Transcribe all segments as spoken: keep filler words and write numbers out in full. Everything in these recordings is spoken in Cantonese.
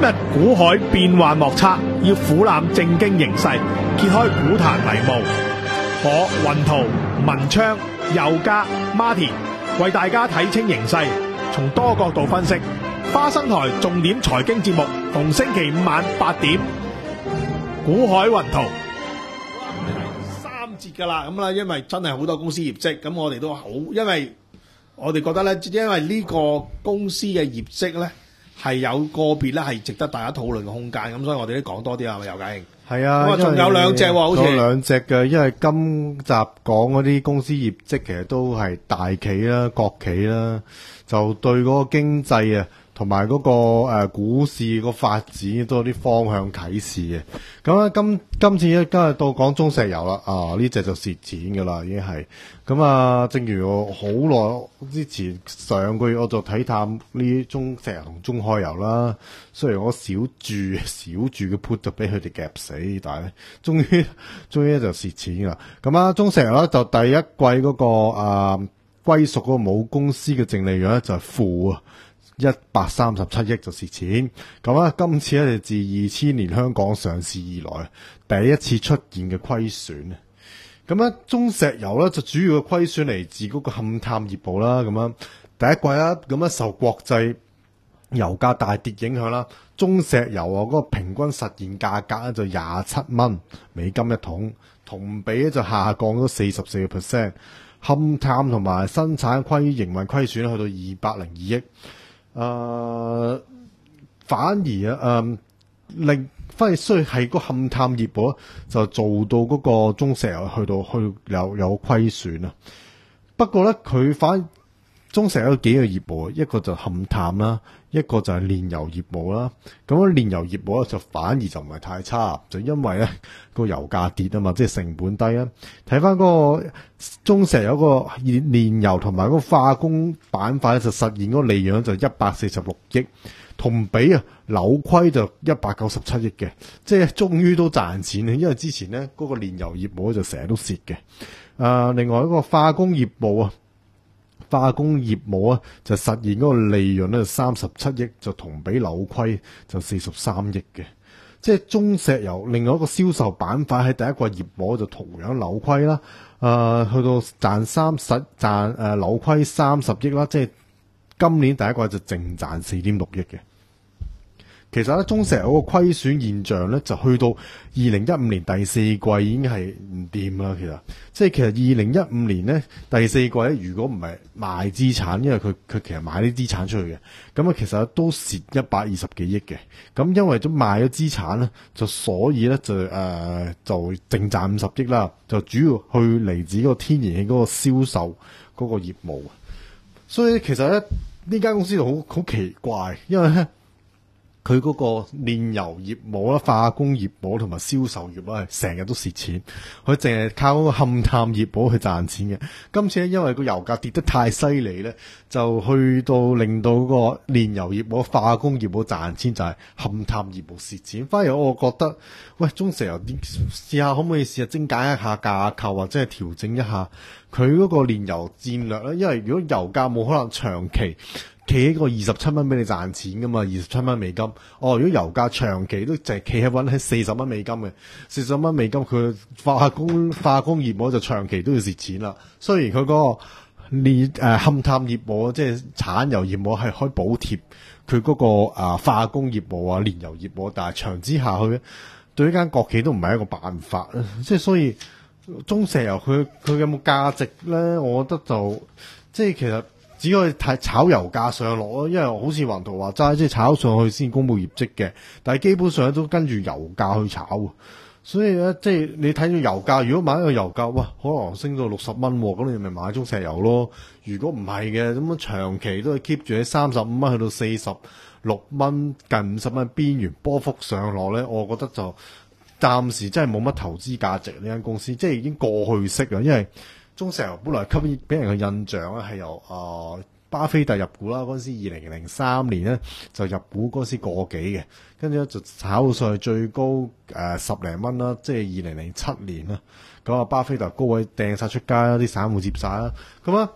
日股海變幻莫測，要俯瞰正經形勢，揭開股壇迷霧。我雲圖、文昌、佑嘉、Martin 為大家睇清形勢，從多角度分析。花生台重點財經節目，逢星期五晚八點，股海雲圖。三節噶啦，咁啦，因為真係好多公司業績，咁我哋都好，因為我哋覺得咧，因為呢個公司嘅業績咧係有個別咧係值得大家討論嘅空間，咁所以我哋都講多啲啊，係咪尤嘉興？ 係啊， 咁啊仲有兩隻喎，好似有兩隻嘅，因為今集講嗰啲公司業績其實都係大企啦、國企啦，就對嗰個經濟啊同埋嗰個誒、呃、股市個發展都有啲方向啟示嘅。咁咧今今次咧今日到講中石油啦，啊呢隻就蝕錢噶啦，已經係咁啊。正如我好耐之前上個月我就睇淡呢中石油同中海油啦，雖然我小注小注嘅 put 就俾佢哋夾死，但係咧終於終於就蝕錢啦。咁啊中石油咧就第一季嗰、那個啊歸屬嗰個母公司嘅淨利潤咧就係負啊。一百三十七億就蝕錢，咁啊，今次咧就自二千年香港上市以來第一次出現嘅虧損。咁咧，中石油咧就主要嘅虧損嚟自嗰個勘探業務啦。咁樣第一季啦，咁樣受國際油價大跌影響啦，中石油啊嗰個平均實現價格咧就廿七蚊美金一桶，同比咧就下降咗四十四個 percent。勘探同埋生產虧營運虧損去到二百零二億。誒、呃，反而啊，誒、呃，令反而雖係個勘探業務就做到嗰個中石油去到去有有虧損啊。不過咧，佢反中石油有幾個業務，一個就勘探啦，一個就係煉油業務啦。咁樣煉油業務咧就反而就唔係太差，就因為咧個油價跌啊嘛，即係成本低啊。睇翻嗰個中石油個煉煉油同埋嗰個化工板塊咧，就實現嗰個利潤就一百四十六億，同比啊扭虧就一百九十七億嘅，即係終於都賺錢啊！因為之前咧嗰個煉油業務就成日都蝕嘅。誒、呃，另外一個化工業務啊。化工業務啊，就實現嗰個利潤咧三十七億，就同比扭虧就四十三億嘅。即係中石油另外一個銷售板塊喺第一季業務就同樣扭虧啦。誒、呃，去到賺三十賺誒扭虧三十億啦，即係今年第一季就淨賺四點六億嘅。其實咧，中石油個虧損現象咧，就去到二零一五年第四季已經係唔掂啦。其實，即係其實二零一五年咧第四季咧，如果唔係賣資產，因為佢佢其實買啲資產出去嘅，咁啊其實都蝕一百二十幾億嘅。咁因為都賣咗資產咧，就所以咧就誒、呃、就淨賺五十億啦。就主要去嚟自嗰個天然氣嗰個銷售嗰個業務。所以其實咧呢間公司就好好奇怪，因為咧。佢嗰個煉油業務啦、化工業務同埋銷售業務係成日都蝕錢，佢淨係靠嗰個勘探業務去賺錢嘅。今次咧，因為個油價跌得太犀利咧，就去到令到嗰個煉油業務、化工業務賺錢，就係勘探業務蝕錢。反而我覺得，喂，中石油啲試下可唔可以試下精簡一下架構，或者係調整一下佢嗰個煉油戰略咧？因為如果油價冇可能長期企喺個二十七蚊俾你賺錢噶嘛，二十七蚊美金。哦，如果油價長期都淨係企喺穩喺四十蚊美金嘅，四十蚊美金佢化工化工業務就長期都要蝕錢啦。雖然佢嗰個煉誒勘探業務即係產油業務係可以補貼佢嗰個啊化工業務啊煉油業務，但係長之下去對呢間國企都唔係一個辦法。即係所以中石油佢佢有冇價值咧？我覺得就即係其實。只可以睇炒油價上落咯，因為好似雲圖話齋，即係炒上去先公佈業績嘅，但係基本上都跟住油價去炒，所以咧即係你睇到油價，如果買一個油價，哇，可能升到六十蚊，咁你咪買中石油咯。如果唔係嘅，咁樣長期都係 keep 住喺三十五蚊去到四十六蚊近五十蚊邊緣波幅上落咧，我覺得就暫時真係冇乜投資價值呢間公司，即係已經過去式啦，因為。中石油本來吸引俾人嘅印象咧係由啊、呃、巴菲特入股啦，嗰陣時二零零三年咧就入股嗰陣時過幾嘅，跟住咧就炒到上去最高誒、呃、十零蚊啦，即係二零零七年啦，咁啊巴菲特高位掟晒出街啦，啲散戶接晒啦，咁啊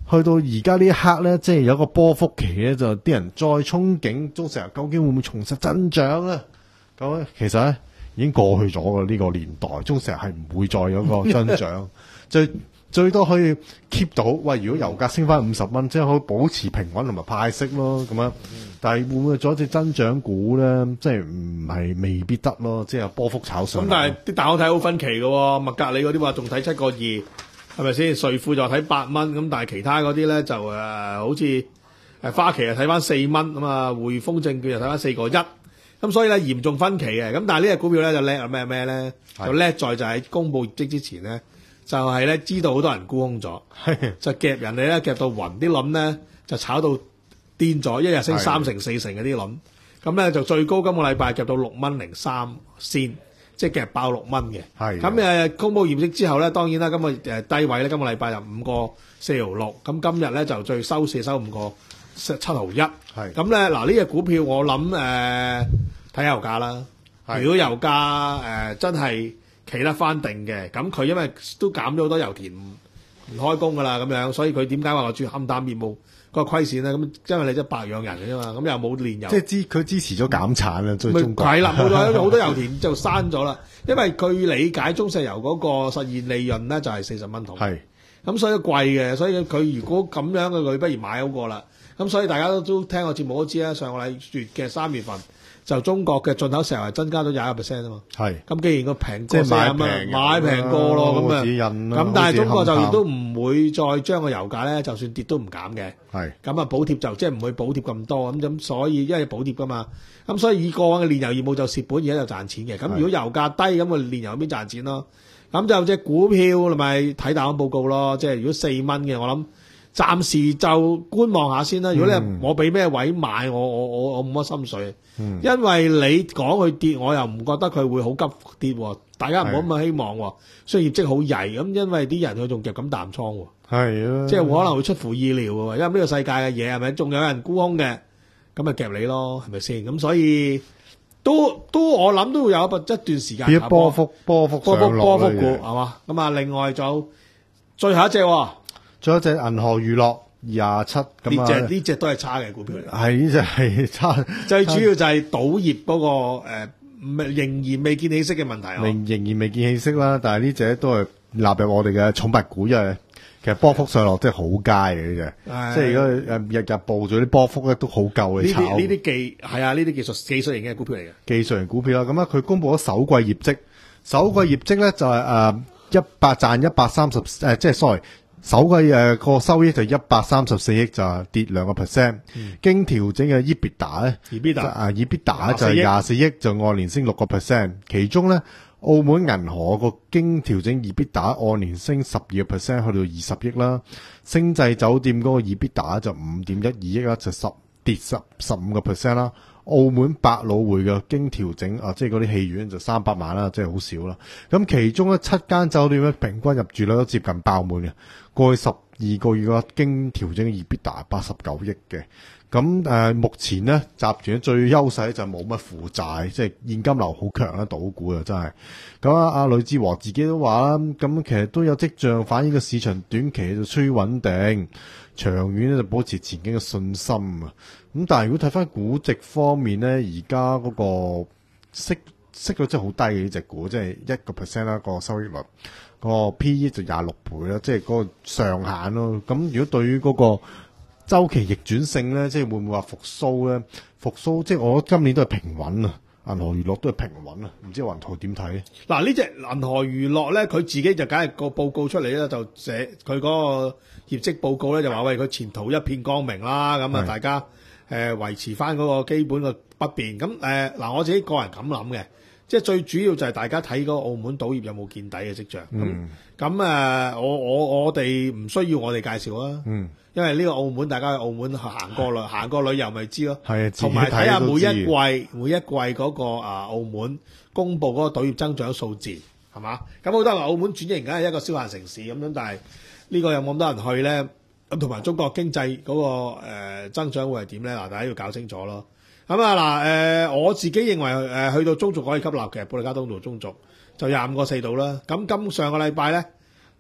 去到而家呢一刻咧，即係有一個波幅期咧，就啲人再憧憬中石油究竟會唔會重拾增長咧？咁咧其實咧已經過去咗嘅呢個年代，中石油係唔會再有個增長，最最多可以 keep 到。喂，如果油價升翻五十蚊，即係可以保持平穩同埋派息咯，咁樣。但係會唔會做一隻增長股咧？即係唔係未必得咯，即係波幅炒上。 咁但係啲大行睇好分歧嘅喎，麥格里嗰啲話仲睇七個二，係咪先？瑞富就睇八蚊，咁但係其他嗰啲咧就誒、呃、好似誒花旗啊睇翻四蚊，咁啊匯豐證券就睇翻四個一，咁所以咧嚴重分歧嘅。咁但係呢隻股票咧就叻係咩咩咧？就叻在就喺公佈業績之前咧，就係、是、咧知道好多人沽空咗，就夾人哋咧夾到暈，啲輪咧就炒到癲咗，一日升三成四成嘅啲輪，咁咧就最高今個禮拜夾到六蚊零三仙，即係夾爆六蚊嘅。係咁誒，公佈業績之後咧，當然啦，今個誒低位咧，今個禮拜就五個四毫六，咁今日咧就最收市收五個七毫一。係咁咧，嗱呢隻股票我諗誒睇油價啦。如果油價誒、呃、真係企得翻定嘅，咁佢因為都減咗好多油田唔唔開工噶啦，咁樣，所以佢點解話我轉勘淡業務？個虧損咧，咁因為你即係白養人嘅啫嘛，咁又冇煉油，即係支佢支持咗減產啦，最中國係啦，冇錯，好多油田就閂咗啦，因為佢理解中石油嗰個實現利潤咧就係四十蚊桶，係咁所以貴嘅，所以佢如果咁樣嘅佢不如買好過啦，咁所以大家都都聽我節目都知啦，上個禮月嘅三月份就中國嘅進口石油係增加咗廿一個 percent 啊嘛，係咁既然個平過四十蚊，買平過咯咁啊，咁但係中國就亦都唔會再將個油價咧，就算跌都唔減嘅。係咁啊，補貼就即係唔會補貼咁多咁咁，所以因為補貼噶嘛，咁所以以過往嘅煉油業務就蝕本，而家就賺錢嘅。咁如果油價低，咁個煉油邊賺錢咯？咁就隻股票咪睇大行報告咯。即係如果四蚊嘅，我諗暫時就觀望下先啦。如果你係我俾咩位買，我我我我冇乜心水，嗯、因為你講佢跌，我又唔覺得佢會好急跌。大家唔好咁希望，雖然業績好曳咁，因為啲人佢仲夾緊淡倉。係啊，即係可能會出乎意料喎，因為呢個世界嘅嘢係咪仲有人沽空嘅，咁咪夾你咯，係咪先？咁所以都都我諗都會有一一段時間波幅波幅波幅波幅股係嘛？咁啊，另外仲有最後一隻，仲有一隻銀河娛樂廿七，咁呢隻呢隻都係差嘅股票嚟。係呢隻係差，最主要就係賭業嗰、那個誒、呃，仍然未見起色嘅問題。仍仍然未見起色啦，但係呢隻都係納入我哋嘅寵物股，因為其實波幅上落真係好佳嘅呢隻，即係如果誒日日報咗啲波幅咧都好夠你炒。呢啲呢啲技係啊，呢啲技術技術型嘅股票嚟嘅。技術型股票啦，咁啊佢公布咗首季業績，首季業績咧就係誒一百賺一百三十誒，即係 sorry，首季誒個收益就一百三十四億，就跌兩個 percent，經調整嘅 EBITDA 咧，EBITDA 啊 EBITDA 就係廿四億，就按年升六個 percent，其中咧。澳門銀河個經調整 EBITDA 按年升十二個 percent，去到二十億啦。星際酒店嗰個 EBITDA 就五點一二億啦，就十跌十十五個 percent 啦。澳門百老匯嘅經調整啊，即係嗰啲戲院就三百萬啦，即係好少啦。咁其中咧七間酒店咧平均入住率都接近爆滿嘅，過去十二個月嘅經調整 EBITDA 八十九億嘅。咁誒、呃，目前咧集團最優勢就冇乜負債，即係現金流好強啦，賭股啊真係。咁啊，阿呂志和自己都話啦，咁其實都有跡象反映個市場短期就趨於穩定，長遠咧就保持前景嘅信心啊。咁但係如果睇翻估值方面咧，而家嗰個息息率真係好低嘅呢隻股，即係一個 percent 啦個收益率，個 P E 就廿六倍啦，即係嗰個上限咯。咁如果對於嗰個周期逆轉性咧，即係會唔會話復甦咧？復甦即係我今年都係平穩啊，銀河娛樂都係平穩啊，唔知雲圖點睇？嗱，呢隻銀河娛樂咧，佢自己就梗係個報告出嚟咧，就寫佢嗰個業績報告咧，就話喂佢前途一片光明啦，咁啊大家誒、呃、維持翻嗰個基本嘅不變。咁誒嗱，我自己個人咁諗嘅，即係最主要就係大家睇嗰個澳門賭業有冇見底嘅跡象。咁咁誒，我我我哋唔需要我哋介紹啊。嗯。因為呢個澳門，大家去澳門行過旅行過旅遊咪知咯，同埋睇下每一季每一季嗰個啊澳門公布嗰個賭業增長數字係嘛？咁好多人話澳門轉型梗係一個消閒城市咁樣，但係呢個有冇咁多人去咧？咁同埋中國經濟嗰個誒增長會係點咧？嗱，大家要搞清楚咯。咁啊嗱誒，我自己認為誒去到中軸可以吸納嘅，保利加通道中軸就廿五個四度啦。咁今上個禮拜咧。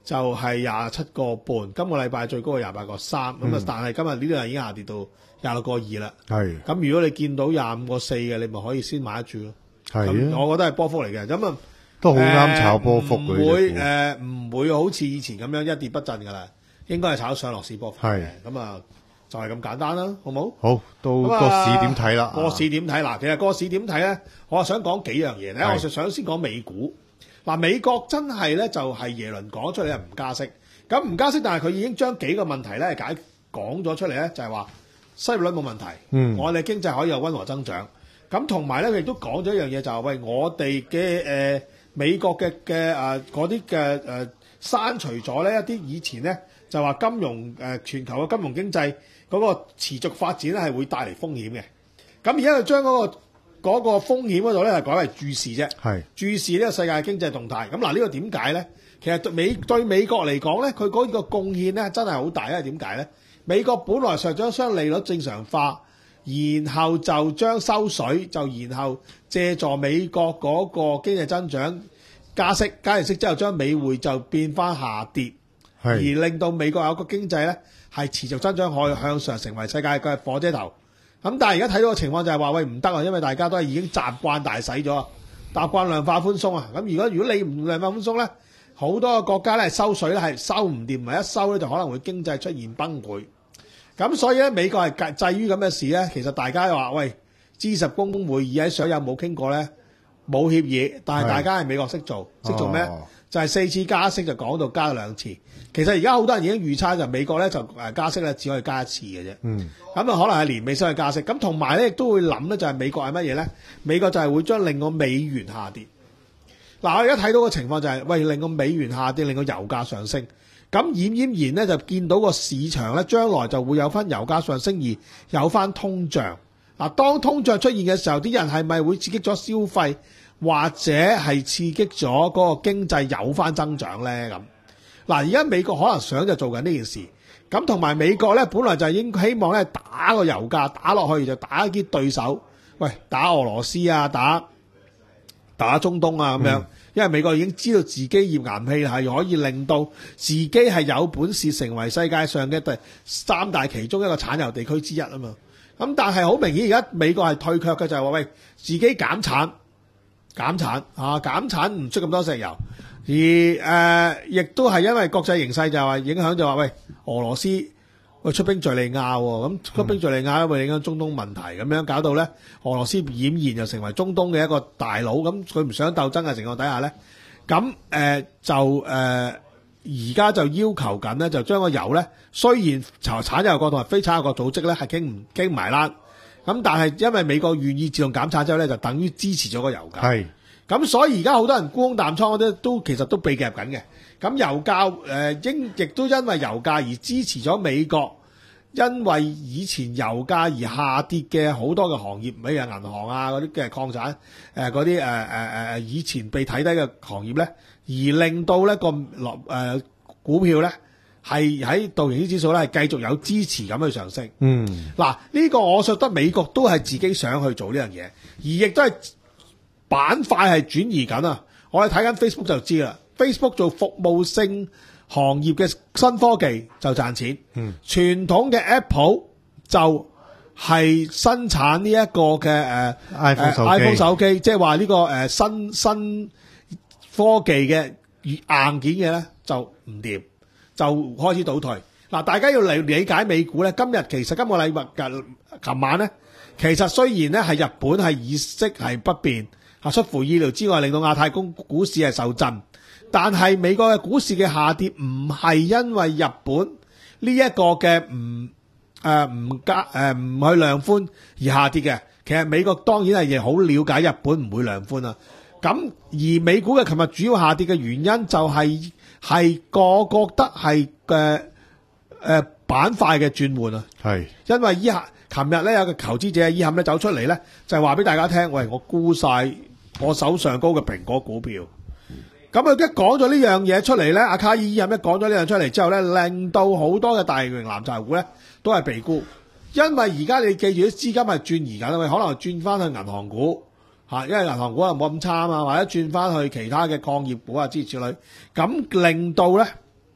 就係廿七個半，今個禮拜最高係廿八個三，咁啊，但係今日呢度已經下跌到廿六個二啦。 係咁，如果你見到廿五個四嘅，你咪可以先買得住咯。 係咁我覺得係波幅嚟嘅，咁啊都好啱炒波幅唔嘅。 會呢誒唔會好似以前咁樣一跌不振㗎啦，應該係炒上落市波幅嘅。咁啊，就係咁簡單啦，好冇？ 好，到個市點睇啦？ 個市點睇嗱？其實個市點睇咧，我係想講幾樣嘢咧。我就想先講美股。嗱，美國真係咧就係耶倫講出嚟係唔加息，咁唔加息，但係佢已經將幾個問題咧解講咗出嚟咧，就係話失業率冇問題， 嗯， 我哋經濟可以有溫和增長。咁同埋咧，佢亦都講咗一樣嘢，就係喂，我哋嘅誒美國嘅嘅誒嗰啲嘅誒刪除咗咧一啲以前咧就話金融誒全球嘅金融經濟嗰個持續發展咧係會帶嚟風險嘅。咁而家佢將嗰個嗰個風險嗰度咧係改為注視啫， 係注視呢個世界經濟動態。咁嗱，呢個點解咧？其實對美對美國嚟講咧，佢嗰個貢獻咧真係好大。因為點解咧？美國本來上將將利率正常化，然後就將收水，就然後借助美國嗰個經濟增長加息，加完息之後將美匯就變翻下跌，而令到美國有個經濟咧係持續增長可以向上，成為世界嘅火車頭。咁但係而家睇到嘅情況就係話喂唔得啊，因為大家都係已經習慣大使咗，習慣量化寬鬆啊。咁如果如果你唔量化寬鬆咧，好多個國家咧收水咧係收唔掂，唔係一收咧就可能會經濟出現崩潰。咁所以咧美國係制於咁嘅事咧，其實大家話喂 G 十公會議喺上有冇傾過咧？冇協議，但係大家係美國識做，識做咩？ 哦就係四次加息就講到加咗兩次。其實而家好多人已經預測就美國咧就誒加息咧只可以加一次嘅啫。 嗯。 咁啊可能係年尾先去加息。咁同埋咧亦都會諗咧就係美國係乜嘢咧？美國就係會將令個美元下跌。嗱，我而家睇到個情況就係、是、喂令個美元下跌，令個油價上升。咁儼儼然咧就見到個市場咧將來就會有翻油價上升而有翻通脹。嗱，當通脹出現嘅時候，啲人係咪會刺激咗消費？或者係刺激咗嗰個經濟有翻增長咧咁。嗱，而家美國可能想就做緊呢件事，咁同埋美國咧本來就已經希望咧打個油價打落去，就打一啲對手，喂打俄羅斯啊，打打中東啊咁樣、嗯，因為美國已經知道自己頁岩氣係可以令到自己係有本事成為世界上嘅第三大其中一個產油地區之一啊嘛。咁但係好明顯而家美國係退卻嘅，就係話喂自己減產。減產啊！減產唔出咁多石油，而誒亦都係因為國際形勢就係話影響就話喂俄羅斯喂出兵敍利亞喎，咁出兵敍利亞會影響中東問題，咁樣搞到咧俄羅斯儼然就成為中東嘅一個大佬，咁佢唔想鬥爭嘅情況底下咧，咁誒就誒而家就要求緊咧，就將個油咧雖然從產油國同埋非產油國組織咧係傾唔傾埋啦。咁但係因為美國願意自動減產之後咧，就等於支持咗個油價。係，咁所以而家好多人沽空淡倉嗰啲都其實都被夾緊嘅。咁油價誒應亦都因為油價而支持咗美國，因為以前油價而下跌嘅好多嘅行業，譬如銀行啊嗰啲嘅礦產誒嗰啲誒誒誒以前被睇低嘅行業咧，而令到咧個落誒股票咧。係喺道瓊斯指數咧，係繼續有支持咁去上升。嗯，嗱，呢個我覺得美國都係自己想去做呢樣嘢，而亦都係板塊係轉移緊啊！我哋睇緊 Facebook 就知啦 ，Facebook 做服務性行業嘅新科技就賺錢。嗯，傳統嘅 Apple 就係生產呢一個嘅誒 iPhone 手機 ，iPhone 手機，即係話呢個誒新新科技嘅硬件嘅咧就唔掂。就開始倒退嗱，大家要嚟理解美股咧。今日其實今個禮拜日琴晚咧，其實雖然咧係日本係議息係不變，嚇出乎意料之外，令到亞太公股市係受震，但係美國嘅股市嘅下跌唔係因為日本呢一個嘅唔誒唔加誒唔去量寬而下跌嘅。其實美國當然係亦好了解日本唔會量寬啦。咁而美股嘅琴日主要下跌嘅原因就係係個覺得係嘅誒板塊嘅轉換啊，係因為依下琴日咧有個投資者依下咧走出嚟咧，就係話俾大家聽，喂，我沽晒我手上高嘅蘋果股票。咁佢一講咗呢樣嘢出嚟咧，阿卡爾依下咧講咗呢樣出嚟之後咧，令到好多嘅大型藍籌股咧都係被沽，因為而家你記住啲資金係轉移緊，喂，可能轉翻去銀行股。嚇，因為銀行股又冇咁差啊嘛，或者轉翻去其他嘅礦業股啊之類，咁令到咧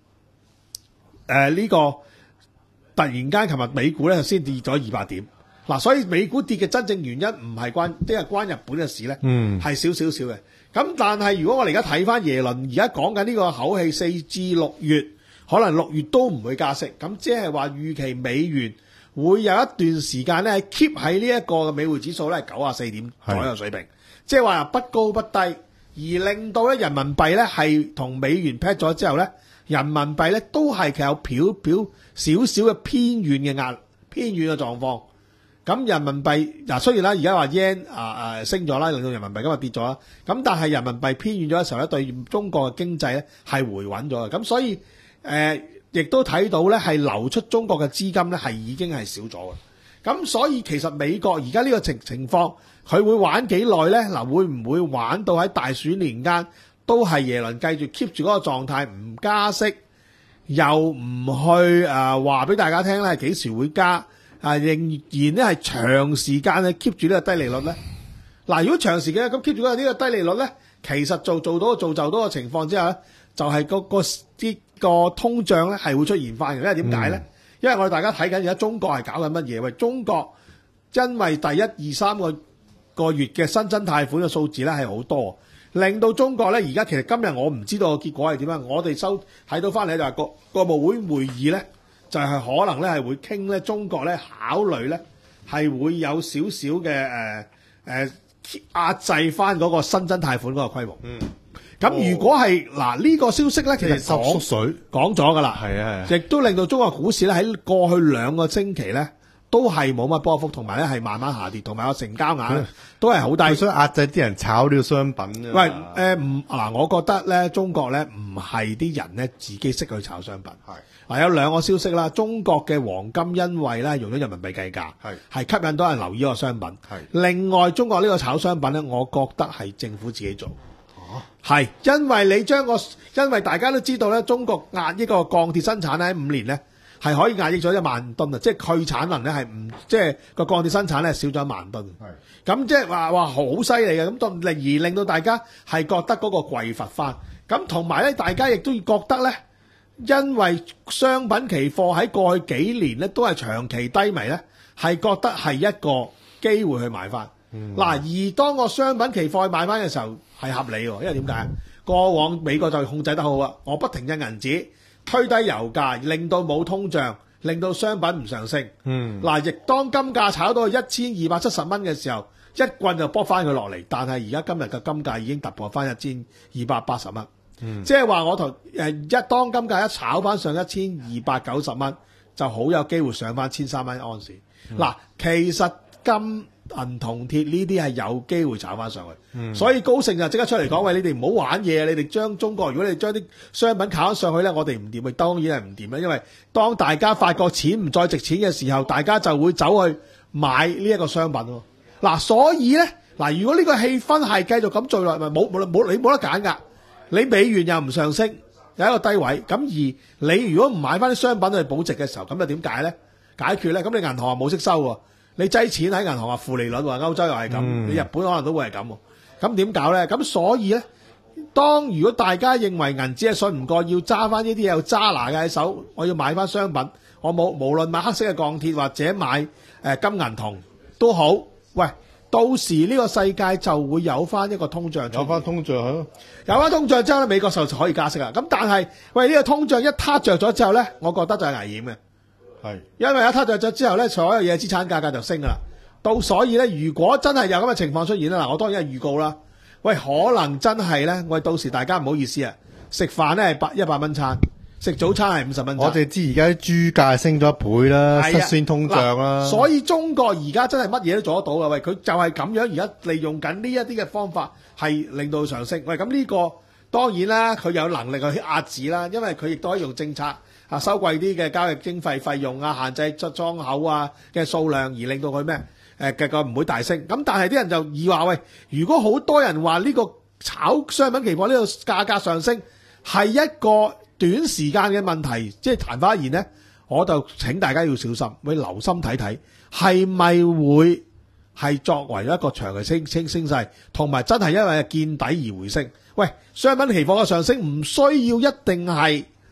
誒呢個突然間，琴日美股咧就先跌咗二百點。嗱，所以美股跌嘅真正原因唔係關，即係關日本嘅事咧，係少少少嘅。咁但係如果我哋而家睇翻耶倫而家講緊呢個口氣，四至六月可能六月都唔會加息，咁即係話預期美元會有一段時間咧 keep 喺呢一個嘅美匯指數咧九啊四點左右水平，即係話不高不低，而令到咧人民幣咧係同美元 peg 咗之後咧，人民幣咧都係其實有表表少少嘅偏軟嘅壓偏軟嘅狀況。咁人民幣嗱，雖然啦，而家話 yen 啊啊升咗啦，令到人民幣今日跌咗啦。咁但係人民幣偏軟咗嘅時候咧，對中國嘅經濟咧係回穩咗嘅。咁所以誒，亦、呃、都睇到咧係流出中國嘅資金咧係已經係少咗嘅。咁所以其實美國而家呢個情情況，佢會玩幾耐咧？嗱，會唔會玩到喺大選年間都係耶倫繼續 keep 住嗰個狀態，唔加息，又唔去誒話俾大家聽咧幾時會加？啊，仍然咧係長時間咧 keep 住呢個低利率咧。嗱，如果長時間咁 keep 住呢個低利率咧，其實做做到造就到個情況之下咧，就係、是、個個啲個通脹咧係會出現翻嘅。因為點解咧？因為我哋大家睇緊而家中國係搞緊乜嘢？喂，中國因為第一二三個個月嘅新增貸款嘅數字咧係好多，令到中國咧而家其實今日我唔知道個結果係點樣。我哋收睇到翻嚟就係國國務會會議咧。就係可能咧係會傾咧，中國咧考慮咧係會有少少嘅誒誒壓制翻嗰個新增貸款嗰個規模。嗯，咁如果係嗱呢個消息咧，其實講水講咗㗎啦， 係啊係， 亦都令到中國股市咧喺過去兩個星期咧都係冇乜波幅，同埋咧係慢慢下跌，同埋個成交額咧都係好低， 所以壓制啲人炒呢個商品。 喂誒唔嗱，我覺得咧中國咧唔係啲人咧自己識去炒商品。係。嗱，有兩個消息啦，中國嘅黃金因為咧用咗人民幣計價，係係吸引到人留意個商品。係另外，中國呢個炒商品咧，我覺得係政府自己做。哦，係因為你將個，因為大家都知道咧，中國壓抑個鋼鐵生產咧，五年咧係可以壓抑咗一萬噸啊，即係去產能咧係唔即係個鋼鐵生產咧少咗一萬噸。係咁即係話話好犀利嘅，咁到而令到大家係覺得嗰個匱乏翻。咁同埋咧，大家亦都覺得咧。因為商品期貨喺過去幾年咧都係長期低迷咧，係覺得係一個機會去買翻。嗱、嗯，而當個商品期貨去買翻嘅時候係合理喎，因為點解？過往美國就控制得好啊，我不停印銀紙，推低油價，令到冇通脹，令到商品唔上升。嗯，嗱，亦當金價炒到一千二百七十蚊嘅時候，一棍就搏翻佢落嚟。但係而家今日嘅金價已經突破翻一千二百八十蚊。嗯、即係話我同誒一當金價一炒翻上一千二百九十蚊，就好有機會上翻千三蚊安士。嗱、嗯，其實金銀銅鐵呢啲係有機會炒翻上去，嗯、所以高盛就即刻出嚟講：喂，你哋唔好玩嘢，你哋將中國，如果你將啲商品炒上去咧，我哋唔掂，當然係唔掂啦。因為當大家發覺錢唔再值錢嘅時候，大家就會走去買呢一個商品咯。嗱，所以咧，嗱，如果呢個氣氛係繼續咁做落，咪冇冇冇你冇得揀㗎。你美元又唔上升，有一個低位，咁而你如果唔買翻啲商品去保值嘅時候，咁又點解咧？解決咧？咁你銀行又冇息收喎，你擠錢喺銀行話負利率喎，歐洲又係咁，嗯、你日本可能都會係咁喎，咁點搞咧？咁所以咧，當如果大家認為銀紙係信唔過，要揸翻呢啲有揸拿嘅喺手，我要買翻商品，我冇無論買黑色嘅鋼鐵或者買、呃、金銀銅都好，喂。到時呢個世界就會有翻一個通脹， 有翻通脹咯， 有翻通脹之後咧，美國就可以加息啦。咁但係，喂呢、呢個通脹一撻着咗之後咧，我覺得就係危險嘅，係因為一撻着咗之後咧，所有嘢資產價格就升噶啦。到所以咧，如果真係有咁嘅情況出現啦，嗱，我當然係預告啦。喂，可能真係咧，喂到時大家唔好意思啊，食飯咧係百一百蚊餐。食早餐係五十蚊。 我哋知而家啲豬價升咗一倍啦，率先通脹啦。 所以中國而家真係乜嘢都做得到嘅。喂，佢就係咁樣而家利用緊呢一啲嘅方法，係令到上升。喂，咁呢個當然啦，佢有能力去壓止啦，因為佢亦都可以用政策啊收貴啲嘅交易經費費用啊，限制出倉口啊嘅數量，而令到佢咩誒嘅個唔會大升。咁但係啲人就以話喂，如果好多人話呢個炒商品期貨呢個價格上升係一個短時間嘅問題，即係曇花一現呢，我就請大家要小心，會留心睇睇，係咪會係作為一個長期升升升勢，同埋真係因為見底而回升。喂，商品期貨嘅上升唔需要一定係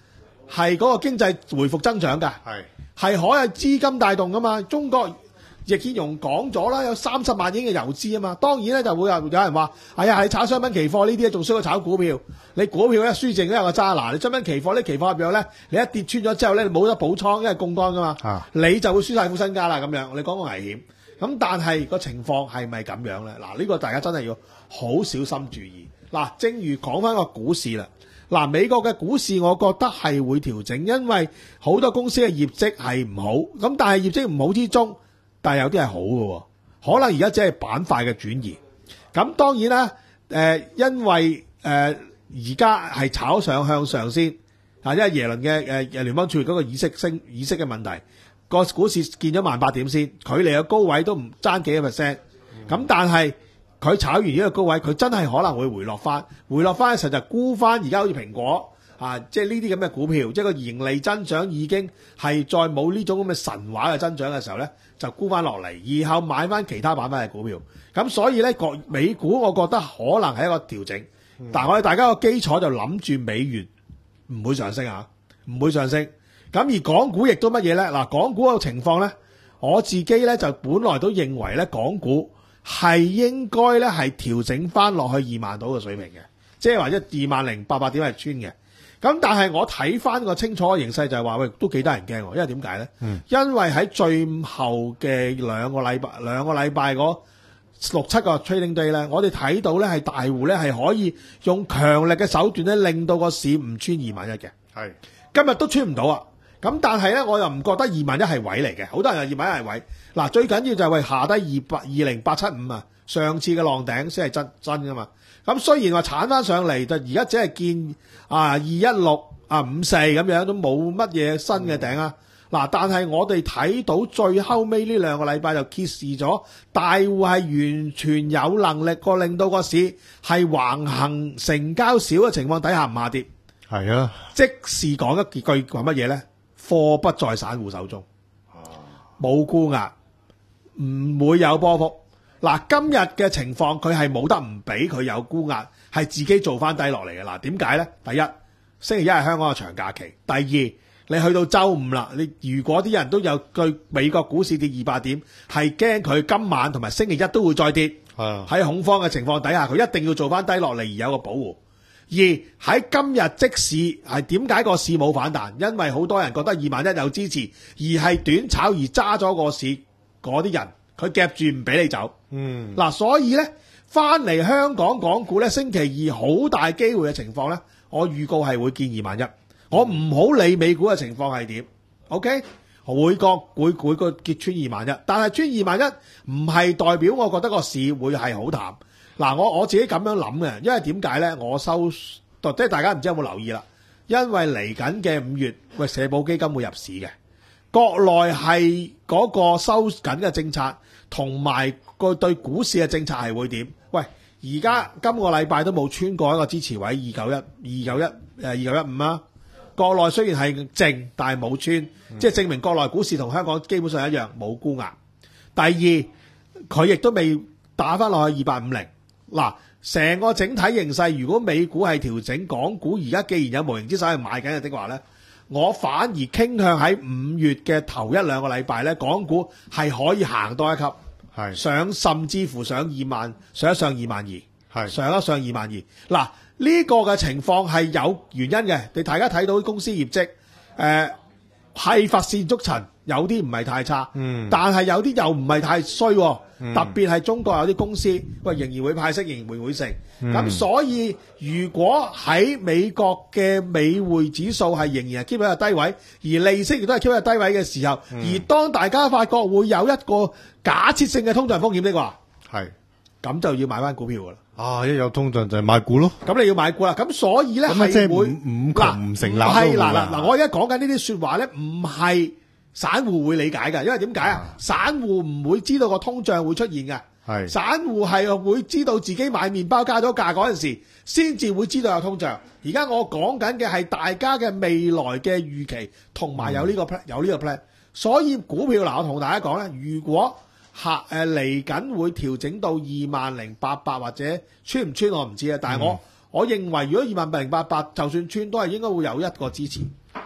係嗰個經濟回復增長㗎， 係係可以資金帶動㗎嘛。中國易建榮講咗啦，有三十萬億嘅遊資啊嘛。當然咧就會有有人話：哎呀，你炒商品期貨呢啲仲衰過炒股票。你股票咧輸剩都有個渣拿，你商品期貨呢期貨入邊咧，你一跌穿咗之後咧，你冇得補倉，因為槓桿㗎嘛， 啊你就會輸晒副身家啦咁樣。你講個危險。咁但係個情況係咪咁樣咧？嗱，呢個大家真係要好小心注意。嗱，正如講翻個股市啦，嗱，美國嘅股市我覺得係會調整，因為好多公司嘅業績係唔好，咁但係業績唔好之中，但係有啲係好嘅，可能而家只係板塊嘅轉移。咁當然啦，誒、呃，因為誒而家係炒上向上先，啊，因為耶倫嘅誒誒聯邦儲備嗰個議息升議息嘅問題。個股市見咗萬八點先，距離嘅高位都唔爭幾個 percent。咁但係佢炒完呢個高位，佢真係可能會回落翻，回落翻嘅時候就沽翻。而家好似蘋果啊，即係呢啲咁嘅股票，即係個盈利增長已經係再冇呢種咁嘅神話嘅增長嘅時候咧，就沽翻落嚟，然後買翻其他板塊嘅股票。咁所以咧，個美股我覺得可能係一個調整，但係我哋大家個基礎就諗住美元唔會上升啊，唔會上升。咁而港股亦都乜嘢咧？嗱，港股個情況咧，我自己咧就本來都認為咧，港股係應該咧係調整翻落去二萬度嘅水平嘅，即係或者二萬零八百點係穿嘅。咁但係我睇翻個清楚嘅形勢就係話，喂，都幾得人驚喎，因為點解咧？嗯，因為喺最後嘅兩個禮拜兩個禮拜嗰六七個 trading day 咧，我哋睇到咧係大戶咧係可以用強力嘅手段咧，令到個市唔穿二萬一嘅。係今日都穿唔到啊！咁但係咧，我又唔覺得二萬一係位嚟嘅，好多人話二萬一係位。嗱，最緊要就係為下低二百二零八七五啊，上次嘅浪頂先係真真噶嘛。咁雖然話鏟翻上嚟，就而家只係見啊二一六啊五四咁樣，都冇乜嘢新嘅頂啊。嗱，但係我哋睇到最後尾呢兩個禮拜就揭示咗，大戶係完全有能力個令到個市係橫行成交少嘅情況底下唔下跌。 係啊， 即時講一句話乜嘢咧？貨不在散戶手中，冇沽壓，唔會有波幅。嗱，今日嘅情況佢係冇得唔俾佢有沽壓，係自己做翻低落嚟嘅。嗱，點解咧？第一，星期一係香港嘅長假期；第二，你去到週五啦，你如果啲人都有對美國股市跌二百點，係驚佢今晚同埋星期一都會再跌。喺恐慌嘅情況底下，佢一定要做翻低落嚟而有個保護。而喺今日即使係點解個市冇反彈？因為好多人覺得二萬一有支持，而係短炒而揸咗個市嗰啲人，佢夾住唔俾你走。嗯，嗱，所以咧翻嚟香港港股咧，星期二好大機會嘅情況咧，我預告係會見二萬一。我唔好理美股嘅情況係點 ，OK？會個會會個結穿二萬一，但係穿二萬一唔係代表我覺得個市會係好淡。嗱，我我自己咁樣諗嘅，因為點解咧？我收即係大家唔知有冇留意啦。因為嚟緊嘅五月，喂，社保基金會入市嘅，國內係嗰個收緊嘅政策，同埋個對股市嘅政策係會點？喂，而家今個禮拜都冇穿過一個支持位二九一、二九一、誒二九一五啊。國內雖然係靜，但係冇穿，嗯、即係證明國內股市同香港基本上一樣冇沽壓。第二，佢亦都未打翻落去二八五零。嗱，成個整體形勢，如果美股係調整，港股而家既然有無形之手係買緊嘅的話咧，我反而傾向喺五月嘅頭一兩個禮拜咧，港股係可以行多一級，係上甚至乎上二萬，上一上二萬二，係上一上二萬二。嗱，呢個嘅情況係有原因嘅，你大家睇到公司業績，誒、呃、係乏善足陳，有啲唔係太差，嗯，但係有啲又唔係太衰。嗯、特別係中國有啲公司，喂，仍然會派息，仍然會會成。咁、嗯、所以如果喺美國嘅美匯指數係仍然係 keep 喺個低位，而利息亦都係 keep 喺個低位嘅時候，嗯、而當大家發覺會有一個假設性嘅通脹風險的話，係咁就要買翻股票噶啦。 啊，一有通脹就係買股咯。咁你要買股啦。咁所以咧係會五窮唔成立。 係嗱嗱嗱，我而家講緊呢啲說話咧，唔係散戶會理解嘅，因為點解啊？散戶唔會知道個通脹會出現嘅，係散戶係會知道自己買麵包加咗價嗰陣時，先至會知道有通脹。而家我講緊嘅係大家嘅未來嘅預期，同埋有呢個 plan，有呢個 plan。所以股票嗱，我同大家講咧，如果下誒嚟緊會調整到二萬零八百或者穿唔穿我唔知啊，但係我、嗯、我認為如果二萬零八百就算穿都係應該會有一個支持。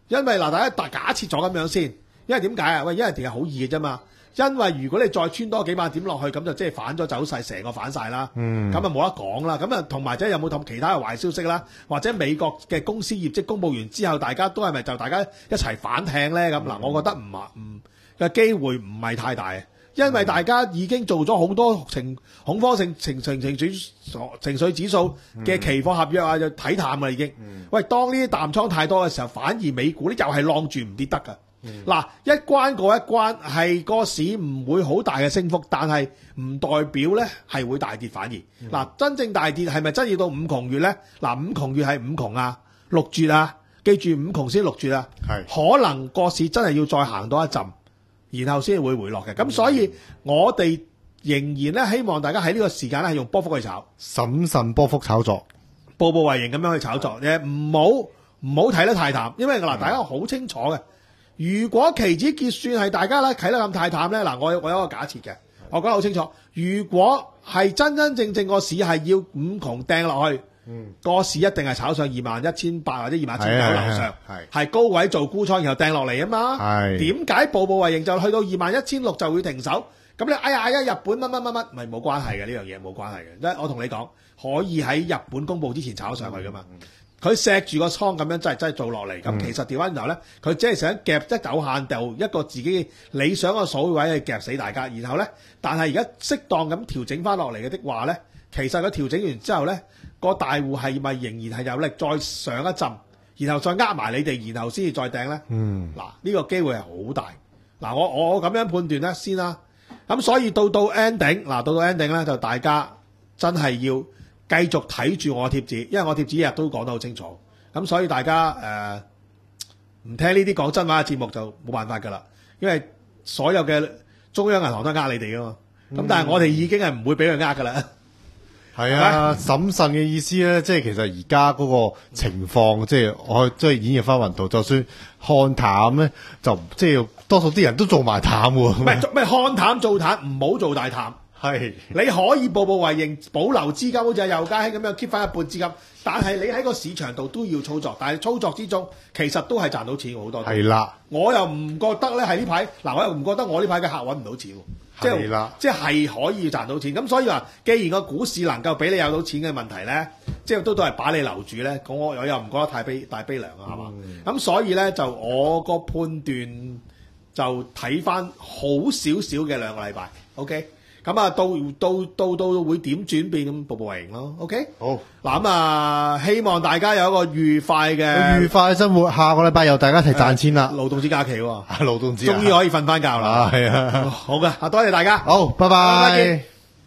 因為嗱，大家大假設咗咁樣先，因為點解啊？喂，因為其實好易嘅啫嘛。因為如果你再穿多幾萬點落去，咁就即係反咗走勢，成個反晒啦。咁啊冇得講啦。咁啊同埋即係有冇同其他嘅壞消息啦？或者美國嘅公司業績公佈完之後，大家都係咪就大家一齊反艇咧？咁嗱、嗯，我覺得唔係唔嘅機會唔係太大，因為大家已經做咗好多情恐慌性情情情緒情緒指數嘅期貨合約啊，就睇淡啦已經。嗯、喂，當呢啲淡倉太多嘅時候，反而美股咧又係晾住唔跌得㗎。嗱、嗯，一關過一關，係個市唔會好大嘅升幅，但係唔代表咧係會大跌，反而嗱、嗯、真正大跌係咪真要到五窮月咧？嗱，五窮月係五窮啊，六絕啊，記住五窮先六絕啊，係可能個市真係要再行多一陣，然後先會回落嘅。咁、嗯、所以我哋仍然咧希望大家喺呢個時間咧係用波幅去炒， 審慎波幅炒作， 步步為營咁樣去炒作，誒唔好唔好睇得太淡，因為嗱、嗯、大家好清楚嘅。如果期指結算係大家咧睇得咁太淡咧，嗱，我我有一個假設嘅，我講得好清楚。如果係真真正正個市係要五窮掟落去，嗯，個市一定係炒上二萬一千八或者二萬一千九樓上，係係高位做沽倉，然後掟落嚟啊嘛。係點解步步為營就去到二萬一千六就會停手？咁你哎呀哎呀日本乜乜乜乜，唔係冇關係嘅，呢樣嘢冇關係嘅。因為我同你講，可以喺日本公佈之前炒上去噶嘛。嗯嗯佢錫住個倉咁樣真係真係做落嚟，咁、嗯、其實調翻頭咧，佢只係想夾一有限度一個自己理想嘅水位去夾死大家，然後咧，但係而家適當咁調整翻落嚟嘅的話咧，其實佢調整完之後咧，個大戶係咪仍然係有力再上一陣，然後再呃埋你哋，然後先至再掟咧？嗯，嗱呢、呢個機會係好大。嗱我我我咁樣判斷咧先啦，咁所以到到 ending 嗱到到 ending 咧就大家真係要繼續睇住我貼紙，因為我貼紙日日都講得好清楚，咁所以大家誒唔、呃、聽呢啲講真話嘅節目就冇辦法㗎啦，因為所有嘅中央銀行都係呃你哋㗎嘛，咁、嗯、但係我哋已經係唔會俾佢呃㗎啦。係啊，審慎嘅意思咧，即係其實而家嗰個情況，即係我即係演繹翻雲圖，就算看淡咧，就即係多數啲人都做埋淡喎。唔係咩看淡做淡，唔好做大淡。係，你可以步步為營，保留資金，好似有家興咁樣 keep 翻一半資金。但係你喺個市場度都要操作，但係操作之中其實都係賺到錢好多。係啦，我又唔覺得咧係呢排，嗱我又唔覺得我呢排嘅客揾唔到錢，即係啦，即係可以賺到錢。咁所以話，既然個股市能夠俾你有到錢嘅問題咧，即係都都係把你留住咧，咁我我又唔覺得太悲大悲涼啊，係嘛？咁、嗯、所以咧就我個判斷就睇翻好少少嘅兩個禮拜 ，OK。咁啊，到到到到會點轉變咁，步步為營咯。OK，好嗱咁啊，希望大家有一個愉快嘅愉快嘅生活。下個禮拜又大家一齊賺錢啦， 勞動節假期喎， 勞動節終於可以瞓翻覺啦。係啊，啊好嘅，啊多謝大家， 好，拜拜。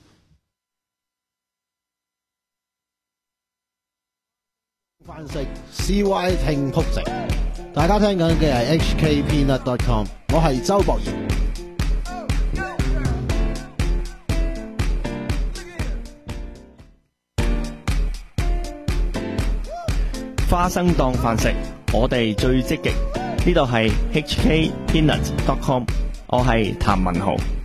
飯食 C Y 聽曲直，大家聽緊嘅係 H K Peanut dot com， 我係周博賢。 花生當飯食，我哋最積極。呢度係 H K Peanut dot com， 我係譚文豪。